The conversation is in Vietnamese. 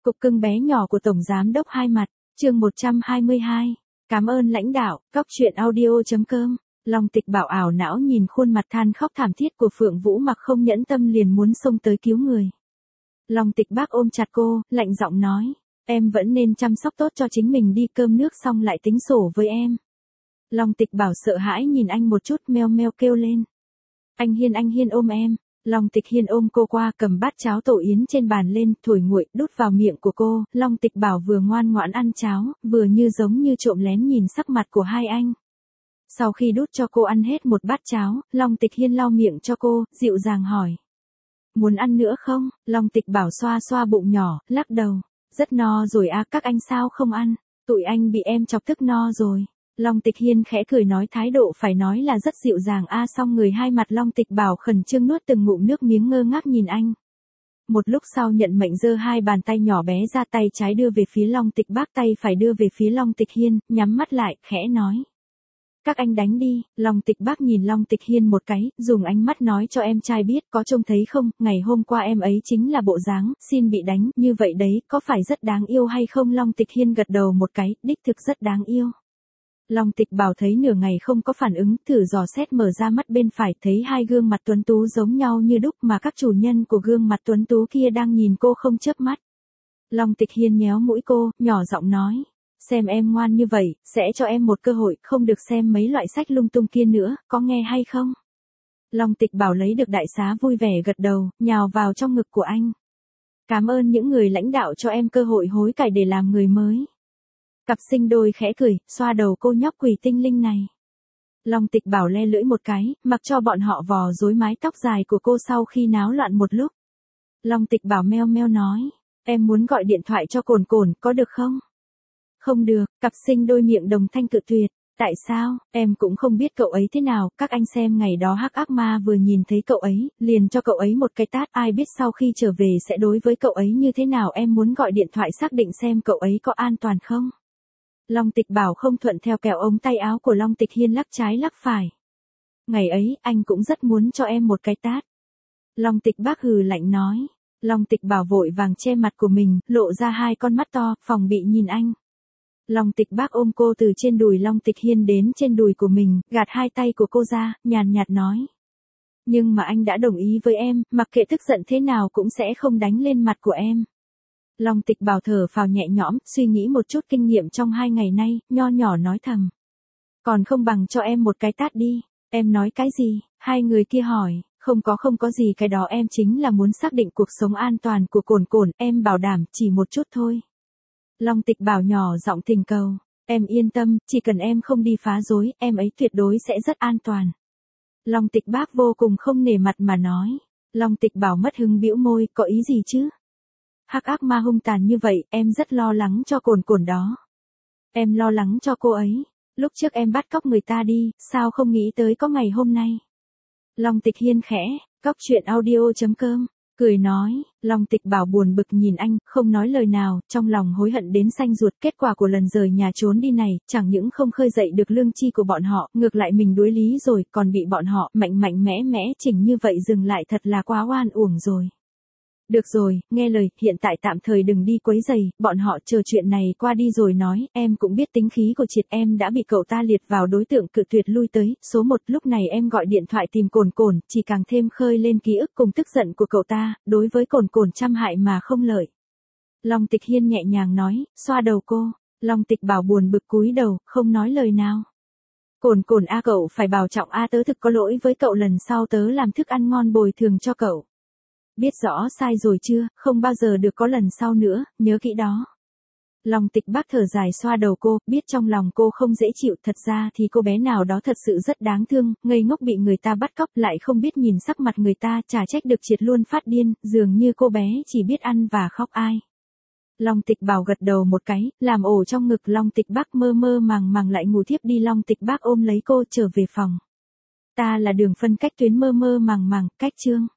Cục cưng bé nhỏ của Tổng Giám đốc Hai Mặt, chương 122. Cảm ơn lãnh đạo, Cóc truyện audio.com. Long Tịch Bảo ảo não nhìn khuôn mặt than khóc thảm thiết của Phượng Vũ Mặc không nhẫn tâm liền muốn xông tới cứu người. Long Tịch Bác ôm chặt cô, lạnh giọng nói, em vẫn nên chăm sóc tốt cho chính mình đi, cơm nước xong lại tính sổ với em. Long Tịch Bảo sợ hãi nhìn anh một chút, meo meo kêu lên. Anh Hiên ôm em. Long Tịch Hiên ôm cô qua, cầm bát cháo tổ yến trên bàn lên, thổi nguội, đút vào miệng của cô. Long Tịch Bảo vừa ngoan ngoãn ăn cháo, vừa như giống như trộm lén nhìn sắc mặt của hai anh. Sau khi đút cho cô ăn hết một bát cháo, Long Tịch Hiên lau miệng cho cô, dịu dàng hỏi. Muốn ăn nữa không? Long Tịch Bảo xoa xoa bụng nhỏ, lắc đầu. Rất no rồi à, các anh sao không ăn? Tụi anh bị em chọc tức no rồi. Long Tịch Hiên khẽ cười nói, thái độ phải nói là rất dịu dàng a. Xong người Hai Mặt Long Tịch Bảo khẩn trương nuốt từng ngụm nước miếng, ngơ ngác nhìn anh. Một lúc sau nhận mệnh giơ hai bàn tay nhỏ bé ra, tay trái đưa về phía Long Tịch Bác, tay phải đưa về phía Long Tịch Hiên, nhắm mắt lại, khẽ nói. Các anh đánh đi. Long Tịch Bác nhìn Long Tịch Hiên một cái, dùng ánh mắt nói cho em trai biết, có trông thấy không, ngày hôm qua em ấy chính là bộ dáng, xin bị đánh, như vậy đấy, có phải rất đáng yêu hay không? Long Tịch Hiên gật đầu một cái, đích thực rất đáng yêu. Long Tịch Bảo thấy nửa ngày không có phản ứng, thử dò xét mở ra mắt bên phải, thấy hai gương mặt tuấn tú giống nhau như đúc, mà các chủ nhân của gương mặt tuấn tú kia đang nhìn cô không chớp mắt. Long Tịch Hiên nhéo mũi cô, nhỏ giọng nói, xem em ngoan như vậy, sẽ cho em một cơ hội, không được xem mấy loại sách lung tung kia nữa, có nghe hay không? Long Tịch Bảo lấy được đại xá vui vẻ gật đầu, nhào vào trong ngực của anh. Cảm ơn những người lãnh đạo cho em cơ hội hối cải để làm người mới. Cặp sinh đôi khẽ cười, xoa đầu cô nhóc quỷ tinh linh này. Long Tịch Bảo le lưỡi một cái, mặc cho bọn họ vò rối mái tóc dài của cô sau khi náo loạn một lúc. Long Tịch Bảo meo meo nói, em muốn gọi điện thoại cho Cồn Cồn, có được không? Không được, cặp sinh đôi miệng đồng thanh cự tuyệt. Tại sao? Em cũng không biết cậu ấy thế nào, các anh xem ngày đó Hắc Ác Ma vừa nhìn thấy cậu ấy, liền cho cậu ấy một cái tát, ai biết sau khi trở về sẽ đối với cậu ấy như thế nào. Em muốn gọi điện thoại xác định xem cậu ấy có an toàn không. Long Tịch Bảo không thuận theo, kéo ống tay áo của Long Tịch Hiên lắc trái lắc phải. Ngày ấy, anh cũng rất muốn cho em một cái tát. Long Tịch Bác hừ lạnh nói. Long Tịch Bảo vội vàng che mặt của mình, lộ ra hai con mắt to, phòng bị nhìn anh. Long Tịch Bác ôm cô từ trên đùi Long Tịch Hiên đến trên đùi của mình, gạt hai tay của cô ra, nhàn nhạt nói. Nhưng mà anh đã đồng ý với em, mặc kệ tức giận thế nào cũng sẽ không đánh lên mặt của em. Long Tịch Bảo thở phào nhẹ nhõm, suy nghĩ một chút kinh nghiệm trong 2 ngày nay, nho nhỏ nói thầm. Còn không bằng cho em một cái tát đi. Em nói cái gì? Hai người kia hỏi. Không có gì, cái đó em chính là muốn xác định cuộc sống an toàn của Cồn Cồn, em bảo đảm, chỉ một chút thôi. Long Tịch Bảo nhỏ giọng thỉnh cầu. Em yên tâm, chỉ cần em không đi phá rối, em ấy tuyệt đối sẽ rất an toàn. Long Tịch Bác vô cùng không nể mặt mà nói. Long Tịch Bảo mất hứng bĩu môi, có ý gì chứ? Hắc Ác Ma hung tàn như vậy, em rất lo lắng cho Cồn Cồn đó. Em lo lắng cho cô ấy. Lúc trước em bắt cóc người ta đi, sao không nghĩ tới có ngày hôm nay. Long Tịch Hiên khẽ, Cóc truyện audio.com, cười nói. Long Tịch Bảo buồn bực nhìn anh, không nói lời nào, trong lòng hối hận đến xanh ruột. Kết quả của lần rời nhà trốn đi này, chẳng những không khơi dậy được lương chi của bọn họ, ngược lại mình đuối lý rồi, còn bị bọn họ mạnh mẽ chỉnh như vậy, dừng lại thật là quá oan uổng rồi. Được rồi, nghe lời, hiện tại tạm thời đừng đi quấy rầy, bọn họ chờ chuyện này qua đi rồi nói. Em cũng biết tính khí của Triệt, em đã bị cậu ta liệt vào đối tượng cự tuyệt lui tới. Số 1, lúc này em gọi điện thoại tìm Cồn Cồn, chỉ càng thêm khơi lên ký ức cùng tức giận của cậu ta, đối với Cồn Cồn trăm hại mà không lợi. Long Tịch Hiên nhẹ nhàng nói, xoa đầu cô. Long Tịch Bảo buồn bực cúi đầu, không nói lời nào. Cồn Cồn a, cậu phải bảo trọng a, tớ thực có lỗi với cậu, lần sau tớ làm thức ăn ngon bồi thường cho cậu. Biết rõ sai rồi chưa, không bao giờ được có lần sau nữa, nhớ kỹ đó. Long Tịch Bác thở dài xoa đầu cô, biết trong lòng cô không dễ chịu, thật ra thì cô bé nào đó thật sự rất đáng thương, ngây ngốc bị người ta bắt cóc, lại không biết nhìn sắc mặt người ta, chả trách được Triệt luôn phát điên, dường như cô bé chỉ biết ăn và khóc ai. Long Tịch Bảo gật đầu một cái, làm ổ trong ngực Long Tịch Bác, mơ màng lại ngủ thiếp đi. Long Tịch Bác ôm lấy cô trở về phòng. Ta là Đường Phân cách tuyến, mơ màng, cách chương.